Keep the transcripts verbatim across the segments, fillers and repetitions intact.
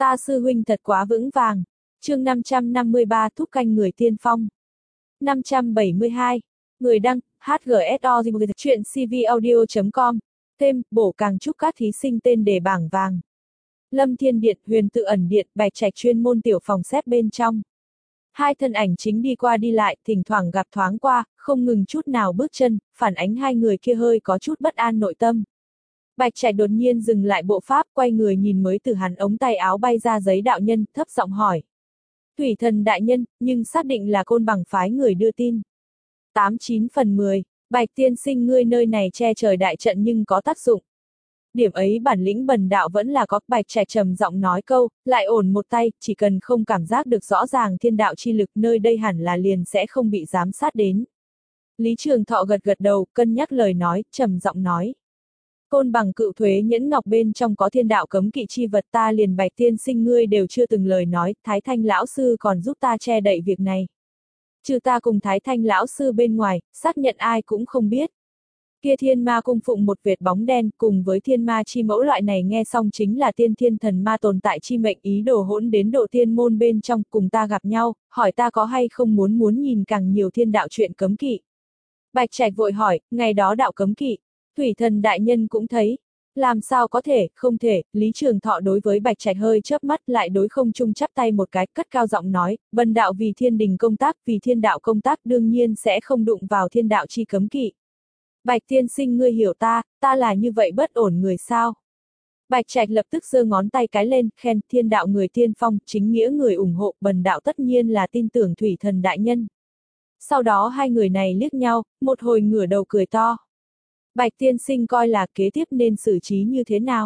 Ta sư huynh thật quá vững vàng. Chương năm trăm năm mươi ba thúc canh người tiên phong. năm trăm bảy mươi hai. Người đăng, hát giê ét o chuyện cvaudio chấm com. Thêm, bổ càng chúc các thí sinh tên đề bảng vàng. Lâm Thiên Điện, Huyền Tự Ẩn Điện, Bạch Trạch chuyên môn tiểu phòng xếp bên trong. Hai thân ảnh chính đi qua đi lại, thỉnh thoảng gặp thoáng qua, không ngừng chút nào bước chân, phản ánh hai người kia hơi có chút bất an nội tâm. Bạch Trạch đột nhiên dừng lại bộ pháp, quay người nhìn mới từ hắn ống tay áo bay ra giấy đạo nhân, thấp giọng hỏi. Thủy Thần đại nhân, nhưng xác định là Côn Bằng phái người đưa tin. Tám chín phần mười, Bạch tiên sinh ngươi nơi này che trời đại trận nhưng có tác dụng. Điểm ấy bản lĩnh bần đạo vẫn là có. Bạch Trạch trầm giọng nói câu, lại ổn một tay, chỉ cần không cảm giác được rõ ràng thiên đạo chi lực nơi đây hẳn là liền sẽ không bị giám sát đến. Lý Trường Thọ gật gật đầu, cân nhắc lời nói, trầm giọng nói. Côn Bằng cựu thuế nhẫn ngọc bên trong có thiên đạo cấm kỵ chi vật, ta liền Bạch tiên sinh ngươi đều chưa từng lời nói, Thái Thanh lão sư còn giúp ta che đậy việc này. Trừ ta cùng Thái Thanh lão sư bên ngoài, xác nhận ai cũng không biết. Kia thiên ma cung phụng một vệt bóng đen, cùng với thiên ma chi mẫu loại này nghe xong chính là tiên thiên thần ma tồn tại chi mệnh, ý đồ hỗn đến độ thiên môn bên trong, cùng ta gặp nhau, hỏi ta có hay không muốn muốn nhìn càng nhiều thiên đạo chuyện cấm kỵ. Bạch Trạch vội hỏi, ngày đó đạo cấm kỵ, Thủy Thần đại nhân cũng thấy. Làm sao có thể, không thể. Lý Trường Thọ đối với Bạch Trạch hơi chớp mắt, lại đối không trung chắp tay một cái, cất cao giọng nói, bần đạo vì thiên đình công tác, vì thiên đạo công tác đương nhiên sẽ không đụng vào thiên đạo chi cấm kỵ. Bạch tiên sinh ngươi hiểu ta, ta là như vậy bất ổn người sao? Bạch Trạch lập tức giơ ngón tay cái lên, khen thiên đạo người tiên phong, chính nghĩa người ủng hộ, bần đạo tất nhiên là tin tưởng Thủy Thần đại nhân. Sau đó hai người này liếc nhau, một hồi ngửa đầu cười to. Bạch tiên sinh coi là kế tiếp nên xử trí như thế nào?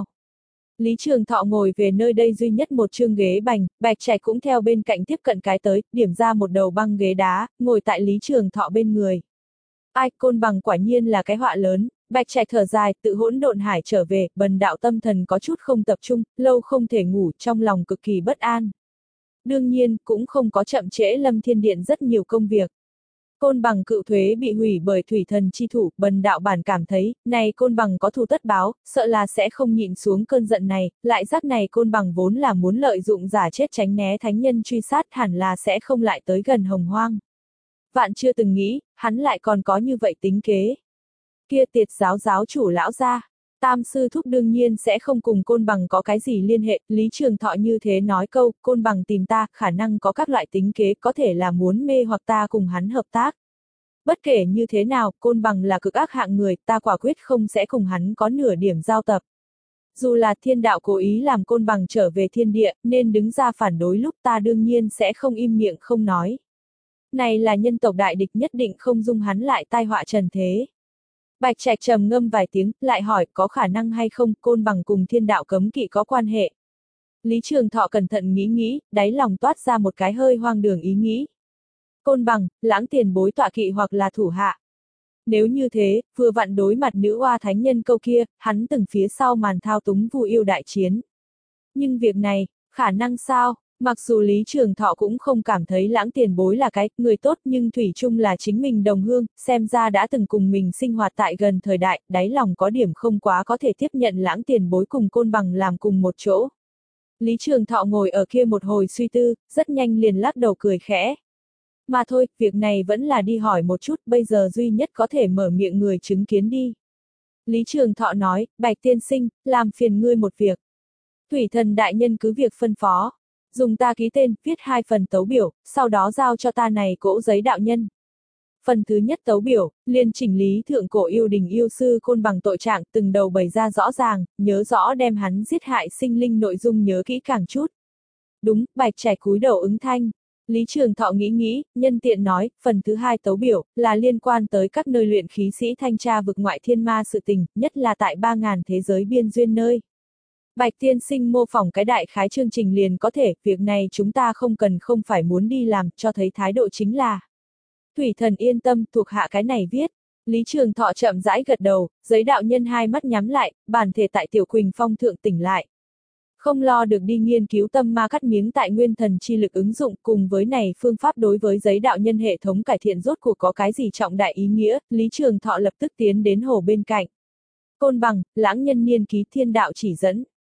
Lý Trường Thọ ngồi về nơi đây duy nhất một chương ghế bành, Bạch Trạch cũng theo bên cạnh tiếp cận cái tới, điểm ra một đầu băng ghế đá, ngồi tại Lý Trường Thọ bên người. Ai, Côn Bằng quả nhiên là cái họa lớn. Bạch Trạch thở dài, tự hỗn độn hải trở về, bần đạo tâm thần có chút không tập trung, lâu không thể ngủ, trong lòng cực kỳ bất an. Đương nhiên, cũng không có chậm trễ Lâm Thiên Điện rất nhiều công việc. Côn Bằng cựu thuế bị hủy bởi Thủy Thần chi thủ, bần đạo bản cảm thấy, này Côn Bằng có thù tất báo, sợ là sẽ không nhịn xuống cơn giận này, lại giác này Côn Bằng vốn là muốn lợi dụng giả chết tránh né thánh nhân truy sát, hẳn là sẽ không lại tới gần Hồng Hoang. Vạn chưa từng nghĩ, hắn lại còn có như vậy tính kế. Kia Tiệt giáo giáo chủ lão gia, Tam sư thúc đương nhiên sẽ không cùng Côn Bằng có cái gì liên hệ. Lý Trường Thọ như thế nói câu, Côn Bằng tìm ta, khả năng có các loại tính kế, có thể là muốn mê hoặc ta cùng hắn hợp tác. Bất kể như thế nào, Côn Bằng là cực ác hạng người, ta quả quyết không sẽ cùng hắn có nửa điểm giao tập. Dù là thiên đạo cố ý làm Côn Bằng trở về thiên địa, nên đứng ra phản đối lúc ta đương nhiên sẽ không im miệng không nói. Này là nhân tộc đại địch, nhất định không dung hắn lại tai họa trần thế. Bạch Trạch trầm ngâm vài tiếng, lại hỏi có khả năng hay không Côn Bằng cùng thiên đạo cấm kỵ có quan hệ. Lý Trường Thọ cẩn thận nghĩ nghĩ, đáy lòng toát ra một cái hơi hoang đường ý nghĩ. Côn Bằng, lãng tiền bối tọa kỵ hoặc là thủ hạ. Nếu như thế, vừa vặn đối mặt nữ oa thánh nhân câu kia, hắn từng phía sau màn thao túng Vu Yêu đại chiến. Nhưng việc này, khả năng sao? Mặc dù Lý Trường Thọ cũng không cảm thấy lãng tiền bối là cái người tốt, nhưng thủy chung là chính mình đồng hương, xem ra đã từng cùng mình sinh hoạt tại gần thời đại, đáy lòng có điểm không quá có thể tiếp nhận lãng tiền bối cùng Côn Bằng làm cùng một chỗ. Lý Trường Thọ ngồi ở kia một hồi suy tư, rất nhanh liền lắc đầu cười khẽ. Mà thôi, việc này vẫn là đi hỏi một chút, bây giờ duy nhất có thể mở miệng người chứng kiến đi. Lý Trường Thọ nói, Bạch tiên sinh, làm phiền ngươi một việc. Thủy Thần đại nhân cứ việc phân phó. Dùng ta ký tên, viết hai phần tấu biểu, sau đó giao cho ta này cỗ giấy đạo nhân. Phần thứ nhất tấu biểu, liên chỉnh lý thượng cổ yêu đình yêu sư Côn Bằng tội trạng, từng đầu bày ra rõ ràng, nhớ rõ đem hắn giết hại sinh linh nội dung nhớ kỹ càng chút. Đúng, Bạch Trạch cúi đầu ứng thanh. Lý Trường Thọ nghĩ nghĩ, nhân tiện nói, phần thứ hai tấu biểu, là liên quan tới các nơi luyện khí sĩ thanh tra vực ngoại thiên ma sự tình, nhất là tại ba ngàn thế giới biên duyên nơi. Bạch tiên sinh mô phỏng cái đại khái chương trình liền có thể, việc này chúng ta không cần không phải muốn đi làm, cho thấy thái độ chính là. Thủy Thần yên tâm, thuộc hạ cái này viết. Lý Trường Thọ chậm rãi gật đầu, giấy đạo nhân hai mắt nhắm lại, bản thể tại Tiểu Quỳnh Phong thượng tỉnh lại. Không lo được đi nghiên cứu tâm ma cắt miếng tại nguyên thần chi lực ứng dụng, cùng với này phương pháp đối với giấy đạo nhân hệ thống cải thiện rốt cuộc có cái gì trọng đại ý nghĩa, Lý Trường Thọ lập tức tiến đến hồ bên cạnh. Côn Bằng, lãng nhân niên ký thiên đạo chỉ dẫn.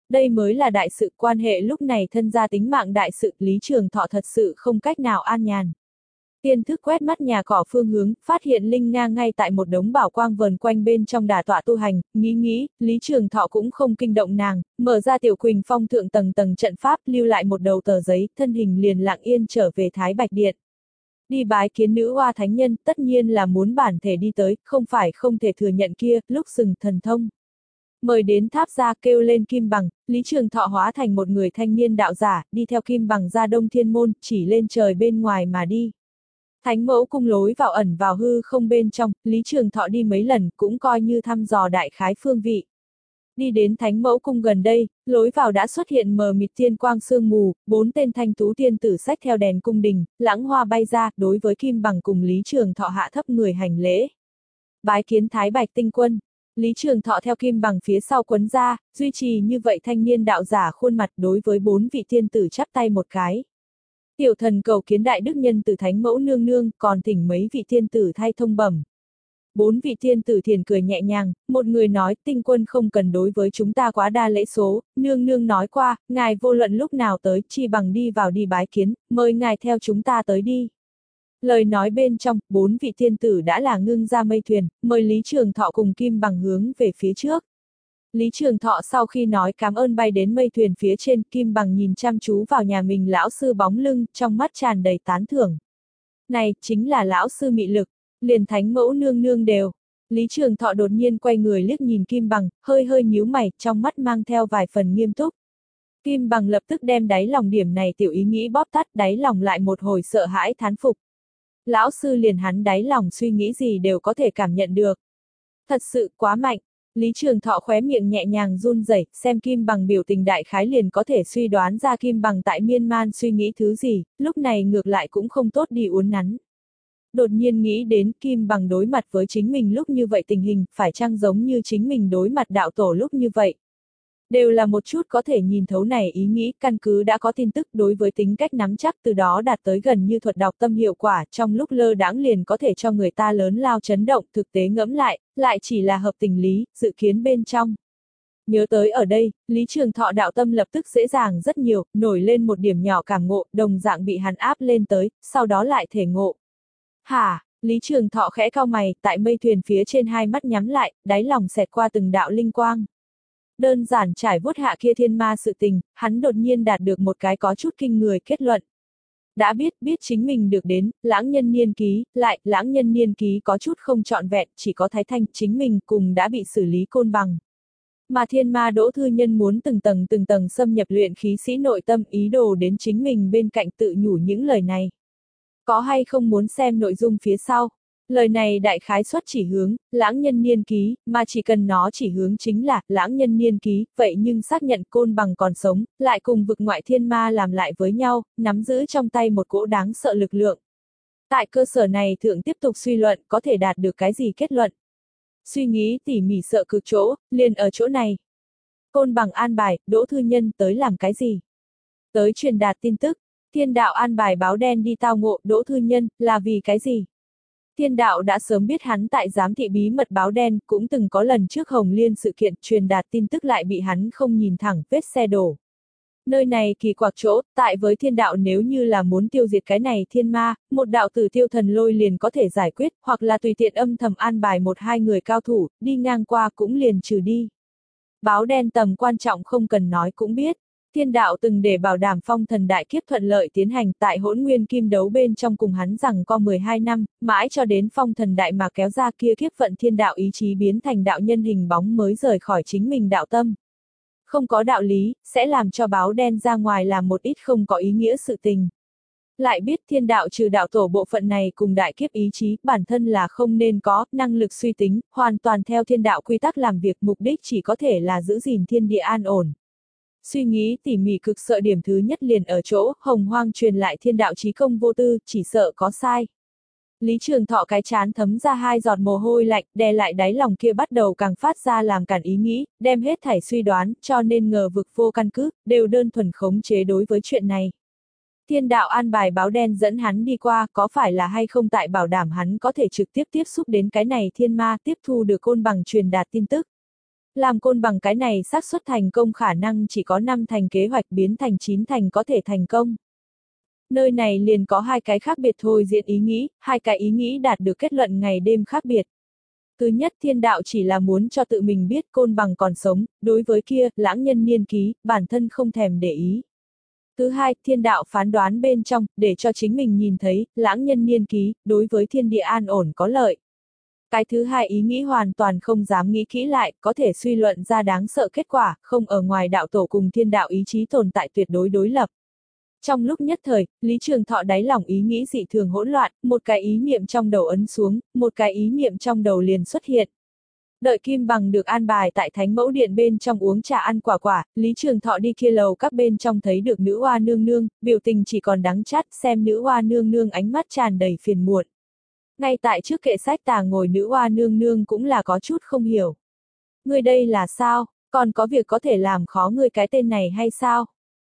Đây mới là đại sự, quan hệ lúc này thân gia tính mạng đại sự, Lý Trường Thọ thật sự không cách nào an nhàn. Tiên thức quét mắt nhà cỏ phương hướng, phát hiện Linh Nga ngay tại một đống bảo quang vờn quanh bên trong đà tọa tu hành, nghĩ nghĩ, Lý Trường Thọ cũng không kinh động nàng, mở ra tiểu Quỳnh Phong thượng tầng tầng trận pháp, lưu lại một đầu tờ giấy, thân hình liền lặng yên trở về Thái Bạch Điện. Đi bái kiến nữ oa thánh nhân, tất nhiên là muốn bản thể đi tới, không phải không thể thừa nhận kia, lúc sừng thần thông. Mời đến tháp gia kêu lên Kim Bằng, Lý Trường Thọ hóa thành một người thanh niên đạo giả, đi theo Kim Bằng ra Đông Thiên Môn, chỉ lên trời bên ngoài mà đi. Thánh mẫu cung lối vào ẩn vào hư không bên trong, Lý Trường Thọ đi mấy lần, cũng coi như thăm dò đại khái phương vị. Đi đến thánh mẫu cung gần đây, lối vào đã xuất hiện mờ mịt tiên quang sương mù, bốn tên thanh tú tiên tử xách theo đèn cung đình, lãng hoa bay ra, đối với Kim Bằng cùng Lý Trường Thọ hạ thấp người hành lễ. Bái kiến Thái Bạch tinh quân. Lý Trường Thọ theo Kim Bằng phía sau quấn ra, duy trì như vậy thanh niên đạo giả khuôn mặt đối với bốn vị tiên tử chắp tay một cái. Tiểu thần cầu kiến đại đức nhân từ thánh mẫu nương nương, còn thỉnh mấy vị tiên tử thay thông bẩm. Bốn vị tiên tử thiền cười nhẹ nhàng, một người nói, tinh quân không cần đối với chúng ta quá đa lễ số, nương nương nói qua, ngài vô luận lúc nào tới, chi bằng đi vào đi bái kiến, mời ngài theo chúng ta tới đi. Lời nói bên trong, bốn vị tiên tử đã là ngưng ra mây thuyền, mời Lý Trường Thọ cùng Kim Bằng hướng về phía trước. Lý Trường Thọ sau khi nói cảm ơn bay đến mây thuyền phía trên, Kim Bằng nhìn chăm chú vào nhà mình lão sư bóng lưng, trong mắt tràn đầy tán thưởng. Này, chính là lão sư mị lực, liền thánh mẫu nương nương đều. Lý Trường Thọ đột nhiên quay người liếc nhìn Kim Bằng, hơi hơi nhíu mày, trong mắt mang theo vài phần nghiêm túc. Kim Bằng lập tức đem đáy lòng điểm này tiểu ý nghĩ bóp tắt, đáy lòng lại một hồi sợ hãi thán phục. Lão sư liền hắn đáy lòng suy nghĩ gì đều có thể cảm nhận được. Thật sự quá mạnh. Lý Trường Thọ khóe miệng nhẹ nhàng run rẩy, xem Kim Bằng biểu tình đại khái liền có thể suy đoán ra Kim Bằng tại miên man suy nghĩ thứ gì, lúc này ngược lại cũng không tốt đi uốn nắn. Đột nhiên nghĩ đến Kim Bằng đối mặt với chính mình lúc như vậy tình hình, phải chăng giống như chính mình đối mặt đạo tổ lúc như vậy. Đều là một chút có thể nhìn thấu này ý nghĩ, căn cứ đã có tin tức đối với tính cách nắm chắc từ đó đạt tới gần như thuật đọc tâm hiệu quả, trong lúc lơ đãng liền có thể cho người ta lớn lao chấn động, thực tế ngẫm lại, lại chỉ là hợp tình lý, dự kiến bên trong. Nhớ tới ở đây, Lý Trường Thọ đạo tâm lập tức dễ dàng rất nhiều, nổi lên một điểm nhỏ cảm ngộ, đồng dạng bị hắn áp lên tới, sau đó lại thể ngộ. Hả? Lý Trường Thọ khẽ cau mày, tại mây thuyền phía trên hai mắt nhắm lại, đáy lòng xẹt qua từng đạo linh quang. Đơn giản trải vuốt hạ kia thiên ma sự tình, hắn đột nhiên đạt được một cái có chút kinh người kết luận. Đã biết, biết chính mình được đến, lãng nhân niên ký, lại, lãng nhân niên ký có chút không trọn vẹn, chỉ có Thái Thanh, chính mình cùng đã bị xử lý côn bằng. Mà thiên ma Đỗ Thư Nhân muốn từng tầng từng tầng xâm nhập luyện khí sĩ nội tâm ý đồ đến chính mình bên cạnh tự nhủ những lời này. Có hay không muốn xem nội dung phía sau? Lời này đại khái xuất chỉ hướng, lãng nhân niên ký, mà chỉ cần nó chỉ hướng chính là, lãng nhân niên ký, vậy nhưng xác nhận côn bằng còn sống, lại cùng vực ngoại thiên ma làm lại với nhau, nắm giữ trong tay một cỗ đáng sợ lực lượng. Tại cơ sở này thượng tiếp tục suy luận có thể đạt được cái gì kết luận. Suy nghĩ tỉ mỉ sợ cực chỗ, liền ở chỗ này. Côn bằng an bài, Đỗ Thư Nhân tới làm cái gì? Tới truyền đạt tin tức, thiên đạo an bài báo đen đi tao ngộ Đỗ Thư Nhân, là vì cái gì? Thiên đạo đã sớm biết hắn tại giám thị bí mật báo đen, cũng từng có lần trước Hồng Liên sự kiện truyền đạt tin tức lại bị hắn không nhìn thẳng, vết xe đổ. Nơi này kỳ quặc chỗ, tại với thiên đạo nếu như là muốn tiêu diệt cái này thiên ma, một đạo tử tiêu thần lôi liền có thể giải quyết, hoặc là tùy tiện âm thầm an bài một hai người cao thủ, đi ngang qua cũng liền trừ đi. Báo đen tầm quan trọng không cần nói cũng biết. Thiên đạo từng để bảo đảm phong thần đại kiếp thuận lợi tiến hành tại hỗn nguyên kim đấu bên trong cùng hắn rằng có mười hai năm, mãi cho đến phong thần đại mà kéo ra kia kiếp vận thiên đạo ý chí biến thành đạo nhân hình bóng mới rời khỏi chính mình đạo tâm. Không có đạo lý, sẽ làm cho báo đen ra ngoài làm một ít không có ý nghĩa sự tình. Lại biết thiên đạo trừ đạo tổ bộ phận này cùng đại kiếp ý chí, bản thân là không nên có, năng lực suy tính, hoàn toàn theo thiên đạo quy tắc làm việc mục đích chỉ có thể là giữ gìn thiên địa an ổn. Suy nghĩ tỉ mỉ cực sợ điểm thứ nhất liền ở chỗ, hồng hoang truyền lại thiên đạo chí công vô tư, chỉ sợ có sai. Lý Trường Thọ cái chán thấm ra hai giọt mồ hôi lạnh, đè lại đáy lòng kia bắt đầu càng phát ra làm cản ý nghĩ, đem hết thảy suy đoán, cho nên ngờ vực vô căn cứ, đều đơn thuần khống chế đối với chuyện này. Thiên đạo an bài báo đen dẫn hắn đi qua, có phải là hay không tại bảo đảm hắn có thể trực tiếp tiếp xúc đến cái này thiên ma tiếp thu được côn bằng truyền đạt tin tức. Làm côn bằng cái này xác suất thành công khả năng chỉ có năm thành, kế hoạch biến thành chín thành có thể thành công. Nơi này liền có hai cái khác biệt thôi diễn ý nghĩ, hai cái ý nghĩ đạt được kết luận ngày đêm khác biệt. Thứ nhất, thiên đạo chỉ là muốn cho tự mình biết côn bằng còn sống, đối với kia, lãng nhân niên ký, bản thân không thèm để ý. Thứ hai, thiên đạo phán đoán bên trong, để cho chính mình nhìn thấy, lãng nhân niên ký, đối với thiên địa an ổn có lợi. Cái thứ hai ý nghĩ hoàn toàn không dám nghĩ kỹ lại, có thể suy luận ra đáng sợ kết quả, không ở ngoài đạo tổ cùng thiên đạo ý chí tồn tại tuyệt đối đối lập. Trong lúc nhất thời, Lý Trường Thọ đáy lòng ý nghĩ dị thường hỗn loạn, một cái ý niệm trong đầu ấn xuống, một cái ý niệm trong đầu liền xuất hiện. Đợi Kim Bằng được an bài tại Thánh Mẫu Điện bên trong uống trà ăn quả quả, Lý Trường Thọ đi kia lầu các bên trong thấy được nữ oa nương nương, biểu tình chỉ còn đắng chát, xem nữ oa nương nương ánh mắt tràn đầy phiền muộn. Ngay tại trước kệ sách tà ngồi nữ oa nương nương cũng là có chút không hiểu. Ngươi đây là sao, còn có việc có thể làm khó ngươi cái tên này hay sao?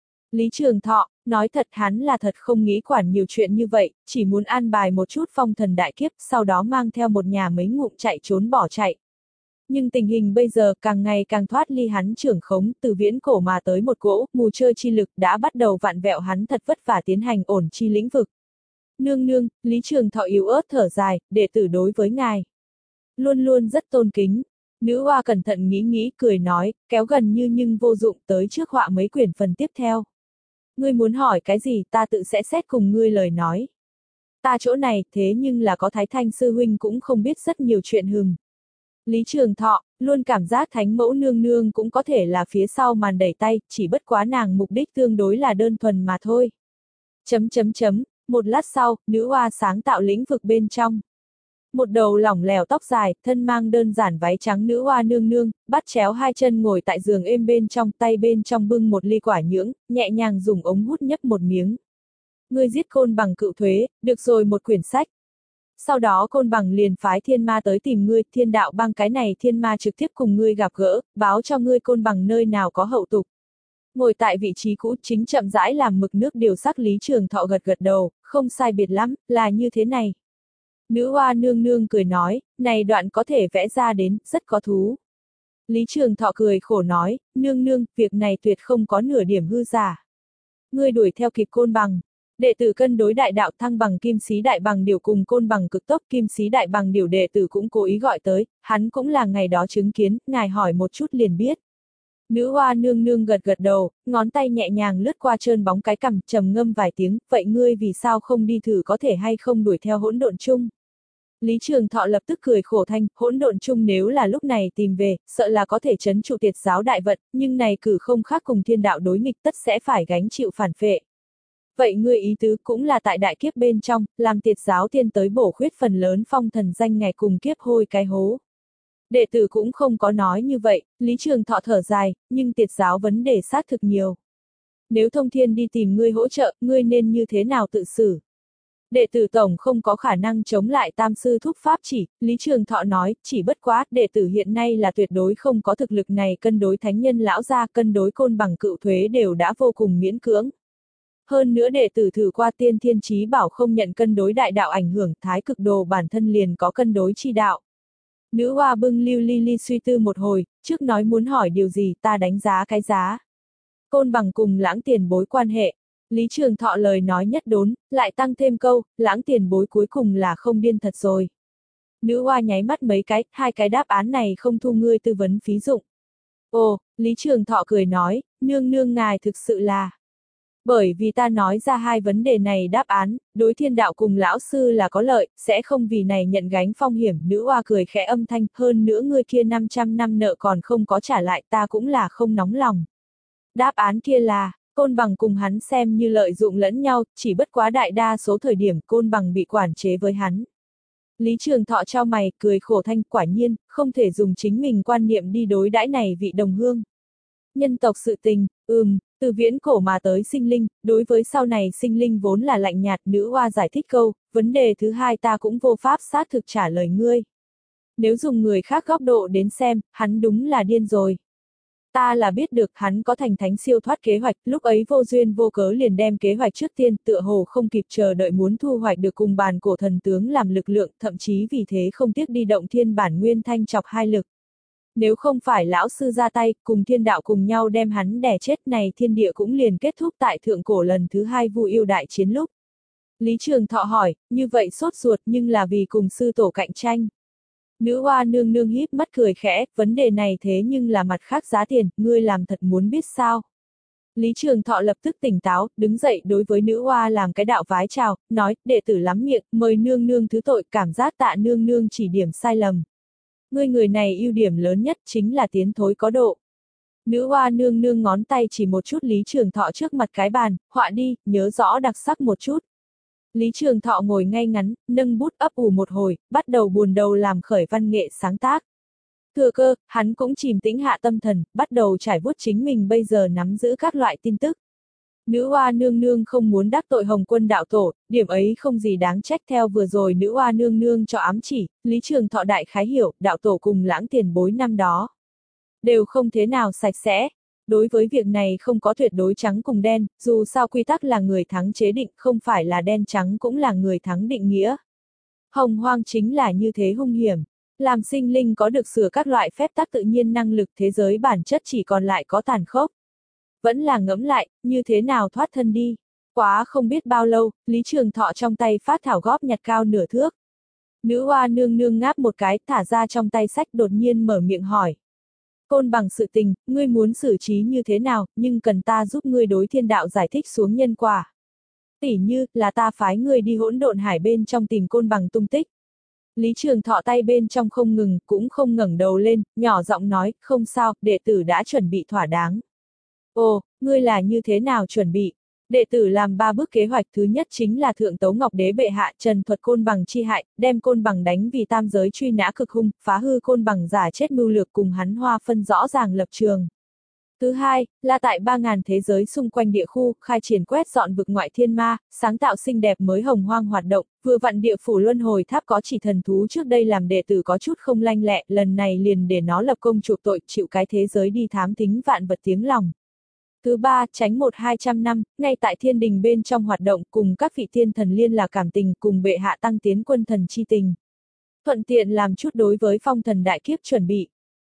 Lý Trường Thọ, nói thật hắn là thật không nghĩ quản nhiều chuyện như vậy, chỉ muốn an bài một chút phong thần đại kiếp, sau đó mang theo một nhà mấy ngụm chạy trốn bỏ chạy. Nhưng tình hình bây giờ càng ngày càng thoát ly hắn trưởng khống, từ viễn cổ mà tới một cỗ, mù chơi chi lực đã bắt đầu vặn vẹo hắn thật vất vả tiến hành ổn chi lĩnh vực. Nương nương, Lý Trường Thọ yếu ớt thở dài, đệ tử đối với ngài luôn luôn rất tôn kính. Nữ oa cẩn thận nghĩ nghĩ cười nói, kéo gần như nhưng vô dụng tới trước họa mấy quyển phần tiếp theo. Ngươi muốn hỏi cái gì ta tự sẽ xét cùng ngươi lời nói. Ta chỗ này thế nhưng là có Thái Thanh sư huynh cũng không biết rất nhiều chuyện hừm. Lý Trường Thọ, luôn cảm giác Thánh Mẫu nương nương cũng có thể là phía sau màn đẩy tay, chỉ bất quá nàng mục đích tương đối là đơn thuần mà thôi. Chấm chấm chấm, một lát sau, nữ oa sáng tạo lĩnh vực bên trong. Một đầu lỏng lẻo tóc dài, thân mang đơn giản váy trắng nữ oa nương nương, bắt chéo hai chân ngồi tại giường êm bên trong, tay bên trong bưng một ly quả nhưỡng, nhẹ nhàng dùng ống hút nhấp một miếng. Ngươi giết côn bằng cựu thuế, được rồi một quyển sách. Sau đó côn bằng liền phái thiên ma tới tìm ngươi, thiên đạo băng cái này thiên ma trực tiếp cùng ngươi gặp gỡ, báo cho ngươi côn bằng nơi nào có hậu tục. Ngồi tại vị trí cũ chính chậm rãi làm mực nước điều sắc Lý Trường Thọ gật gật đầu, không sai biệt lắm, là như thế này. Nữ oa nương nương cười nói, này đoạn có thể vẽ ra đến, rất có thú. Lý Trường Thọ cười khổ nói, nương nương, việc này tuyệt không có nửa điểm hư giả. Ngươi đuổi theo kịp côn bằng. Đệ tử cân đối đại đạo thăng bằng kim sĩ đại bằng điểu cùng côn bằng cực tốc kim sĩ đại bằng điểu đệ tử cũng cố ý gọi tới, hắn cũng là ngày đó chứng kiến, ngài hỏi một chút liền biết. Nữ oa nương nương gật gật đầu, ngón tay nhẹ nhàng lướt qua trơn bóng cái cằm, trầm ngâm vài tiếng, vậy ngươi vì sao không đi thử có thể hay không đuổi theo hỗn độn chung? Lý Trường Thọ lập tức cười khổ thanh, hỗn độn chung nếu là lúc này tìm về, sợ là có thể trấn trụ tiệt giáo đại vận, nhưng này cử không khác cùng thiên đạo đối nghịch tất sẽ phải gánh chịu phản phệ. Vậy ngươi ý tứ cũng là tại đại kiếp bên trong, làm tiệt giáo tiên tới bổ khuyết phần lớn phong thần danh ngày cùng kiếp hôi cái hố. Đệ tử cũng không có nói như vậy, Lý Trường Thọ thở dài, nhưng tiệt giáo vấn đề xác thực nhiều. Nếu thông thiên đi tìm ngươi hỗ trợ, ngươi nên như thế nào tự xử? Đệ tử tổng không có khả năng chống lại tam sư thúc pháp chỉ, Lý Trường Thọ nói, chỉ bất quá, đệ tử hiện nay là tuyệt đối không có thực lực này cân đối thánh nhân lão gia cân đối côn bằng cựu thuế đều đã vô cùng miễn cưỡng. Hơn nữa đệ tử thử qua tiên thiên chí bảo không nhận cân đối đại đạo ảnh hưởng, thái cực đồ bản thân liền có cân đối chi đạo. Nữ hoa bưng lưu ly ly suy tư một hồi, trước nói muốn hỏi điều gì ta đánh giá cái giá. Côn bằng cùng lãng tiền bối quan hệ. Lý Trường Thọ lời nói nhất đốn, lại tăng thêm câu, lãng tiền bối cuối cùng là không điên thật rồi. Nữ hoa nháy mắt mấy cái, hai cái đáp án này không thu ngươi tư vấn phí dụng. Ồ, Lý Trường Thọ cười nói, nương nương ngài thực sự là. Bởi vì ta nói ra hai vấn đề này đáp án, đối thiên đạo cùng lão sư là có lợi, sẽ không vì này nhận gánh phong hiểm. Nữ hoa cười khẽ âm thanh, hơn nữa ngươi kia năm trăm năm nợ còn không có trả lại ta cũng là không nóng lòng. Đáp án kia là, côn bằng cùng hắn xem như lợi dụng lẫn nhau, chỉ bất quá đại đa số thời điểm côn bằng bị quản chế với hắn. Lý Trường Thọ trao mày, cười khổ thanh, quả nhiên, không thể dùng chính mình quan niệm đi đối đãi này vị đồng hương. Nhân tộc sự tình, ừm, từ viễn cổ mà tới sinh linh, đối với sau này sinh linh vốn là lạnh nhạt. Nữ hoa giải thích câu, vấn đề thứ hai ta cũng vô pháp xác thực trả lời ngươi. Nếu dùng người khác góc độ đến xem, hắn đúng là điên rồi. Ta là biết được hắn có thành thánh siêu thoát kế hoạch, lúc ấy vô duyên vô cớ liền đem kế hoạch trước tiên, tựa hồ không kịp chờ đợi muốn thu hoạch được cùng bàn cổ thần tướng làm lực lượng, thậm chí vì thế không tiếc đi động thiên bản nguyên thanh chọc hai lực. Nếu không phải lão sư ra tay, cùng thiên đạo cùng nhau đem hắn đè chết này thiên địa cũng liền kết thúc tại thượng cổ lần thứ hai Vu Yêu đại chiến lúc. Lý Trường Thọ hỏi, như vậy sốt ruột nhưng là vì cùng sư tổ cạnh tranh. Nữ oa nương nương híp mắt cười khẽ, vấn đề này thế nhưng là mặt khác giá tiền, ngươi làm thật muốn biết sao. Lý Trường Thọ lập tức tỉnh táo, đứng dậy đối với nữ oa làm cái đạo vái chào, nói, đệ tử lắm miệng, mời nương nương thứ tội, cảm giác tạ nương nương chỉ điểm sai lầm. Ngươi người này ưu điểm lớn nhất chính là tiến thối có độ. Nữ oa nương nương ngón tay chỉ một chút Lý Trường Thọ trước mặt cái bàn, họa đi, nhớ rõ đặc sắc một chút. Lý Trường Thọ ngồi ngay ngắn, nâng bút ấp ủ một hồi, bắt đầu buồn đầu làm khởi văn nghệ sáng tác. Thừa cơ, hắn cũng chìm tĩnh hạ tâm thần, bắt đầu trải vuốt chính mình bây giờ nắm giữ các loại tin tức. Nữ oa nương nương không muốn đắc tội Hồng Quân đạo tổ, điểm ấy không gì đáng trách theo vừa rồi nữ oa nương nương cho ám chỉ, Lý Trường Thọ đại khái hiểu, đạo tổ cùng lãng tiền bối năm đó. Đều không thế nào sạch sẽ. Đối với việc này không có tuyệt đối trắng cùng đen, dù sao quy tắc là người thắng chế định, không phải là đen trắng cũng là người thắng định nghĩa. Hồng hoang chính là như thế hung hiểm. Làm sinh linh có được sửa các loại phép tắc tự nhiên năng lực thế giới bản chất chỉ còn lại có tàn khốc. Vẫn là ngẫm lại, như thế nào thoát thân đi. Quá không biết bao lâu, Lý Trường Thọ trong tay phát thảo góp nhặt cao nửa thước. Nữ oa nương nương ngáp một cái, thả ra trong tay sách đột nhiên mở miệng hỏi. Côn bằng sự tình, ngươi muốn xử trí như thế nào, nhưng cần ta giúp ngươi đối thiên đạo giải thích xuống nhân quả. Tỉ như, là ta phái ngươi đi hỗn độn hải bên trong tìm côn bằng tung tích. Lý Trường Thọ tay bên trong không ngừng, cũng không ngẩng đầu lên, nhỏ giọng nói, không sao, đệ tử đã chuẩn bị thỏa đáng. Ồ, ngươi là như thế nào chuẩn bị? Đệ tử làm ba bước kế hoạch, thứ nhất chính là thượng tấu ngọc đế bệ hạ trần thuật côn bằng chi hại, đem côn bằng đánh vì tam giới truy nã cực hung, phá hư côn bằng giả chết mưu lược cùng hắn hoa phân rõ ràng lập trường. Thứ hai, là tại ba ngàn thế giới xung quanh địa khu, khai triển quét dọn vực ngoại thiên ma, sáng tạo xinh đẹp mới hồng hoang hoạt động, vừa vặn địa phủ luân hồi tháp có chỉ thần thú trước đây làm đệ tử có chút không lanh lẹ, lần này liền để nó lập công chuộc tội, chịu cái thế giới đi thám thính vạn vật tiếng lòng. Thứ ba, tránh một hai trăm năm, ngay tại thiên đình bên trong hoạt động cùng các vị thiên thần liên là cảm tình cùng bệ hạ tăng tiến quân thần chi tình. Thuận tiện làm chút đối với phong thần đại kiếp chuẩn bị.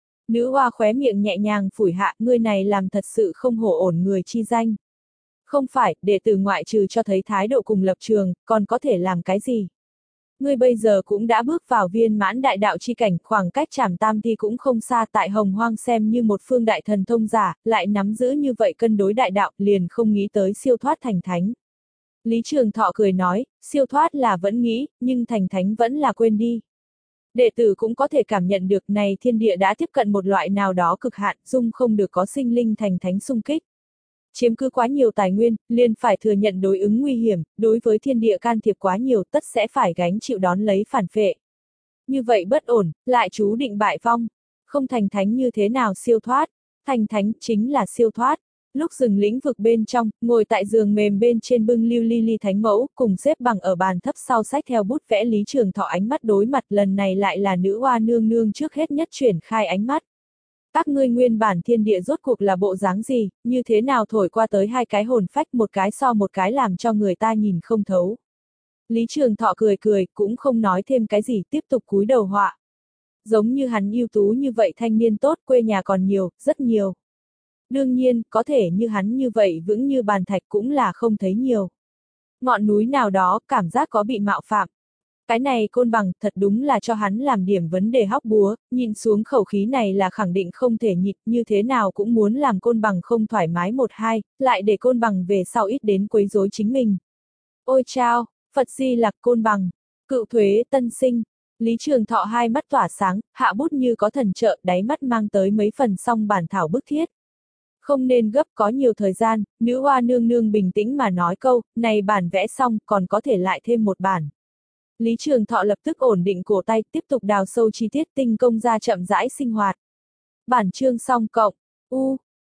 Nữ oa khóe miệng nhẹ nhàng phủi hạ, ngươi này làm thật sự không hổ ổn người chi danh. Không phải, đệ tử ngoại trừ cho thấy thái độ cùng lập trường, còn có thể làm cái gì? Ngươi bây giờ cũng đã bước vào viên mãn đại đạo chi cảnh, khoảng cách trảm tam thi cũng không xa, tại hồng hoang xem như một phương đại thần thông giả, lại nắm giữ như vậy cân đối đại đạo, liền không nghĩ tới siêu thoát thành thánh. Lý Trường Thọ cười nói, siêu thoát là vẫn nghĩ, nhưng thành thánh vẫn là quên đi. Đệ tử cũng có thể cảm nhận được này thiên địa đã tiếp cận một loại nào đó cực hạn, dung không được có sinh linh thành thánh xung kích. Chiếm cứ quá nhiều tài nguyên, liền phải thừa nhận đối ứng nguy hiểm, đối với thiên địa can thiệp quá nhiều tất sẽ phải gánh chịu đón lấy phản phệ. Như vậy bất ổn, lại chú định bại vong. Không thành thánh như thế nào siêu thoát, thành thánh chính là siêu thoát. Lúc rừng lĩnh vực bên trong, ngồi tại giường mềm bên trên bưng lưu ly ly thánh mẫu, cùng xếp bằng ở bàn thấp sau sách theo bút vẽ Lý Trường Thọ ánh mắt đối mặt, lần này lại là nữ oa nương nương trước hết nhất chuyển khai ánh mắt. Các ngươi nguyên bản thiên địa rốt cuộc là bộ dáng gì, như thế nào thổi qua tới hai cái hồn phách một cái so một cái làm cho người ta nhìn không thấu. Lý Trường Thọ cười cười, cũng không nói thêm cái gì, tiếp tục cúi đầu họa. Giống như hắn ưu tú như vậy thanh niên tốt, quê nhà còn nhiều, rất nhiều. Đương nhiên, có thể như hắn như vậy vững như bàn thạch cũng là không thấy nhiều. Ngọn núi nào đó, cảm giác có bị mạo phạm. Cái này côn bằng, thật đúng là cho hắn làm điểm vấn đề hóc búa, nhìn xuống khẩu khí này là khẳng định không thể nhịn, như thế nào cũng muốn làm côn bằng không thoải mái một hai, lại để côn bằng về sau ít đến quấy rối chính mình. Ôi chao, Phật Di Lặc côn bằng, cựu thuế tân sinh. Lý Trường Thọ hai mắt tỏa sáng, hạ bút như có thần trợ, đáy mắt mang tới mấy phần song bản thảo bức thiết. Không nên gấp, có nhiều thời gian, nữ oa nương nương bình tĩnh mà nói câu, này bản vẽ xong, còn có thể lại thêm một bản. Lý Trường Thọ lập tức ổn định cổ tay, tiếp tục đào sâu chi tiết tinh công ra chậm rãi sinh hoạt. Bản chương xong cộng, u,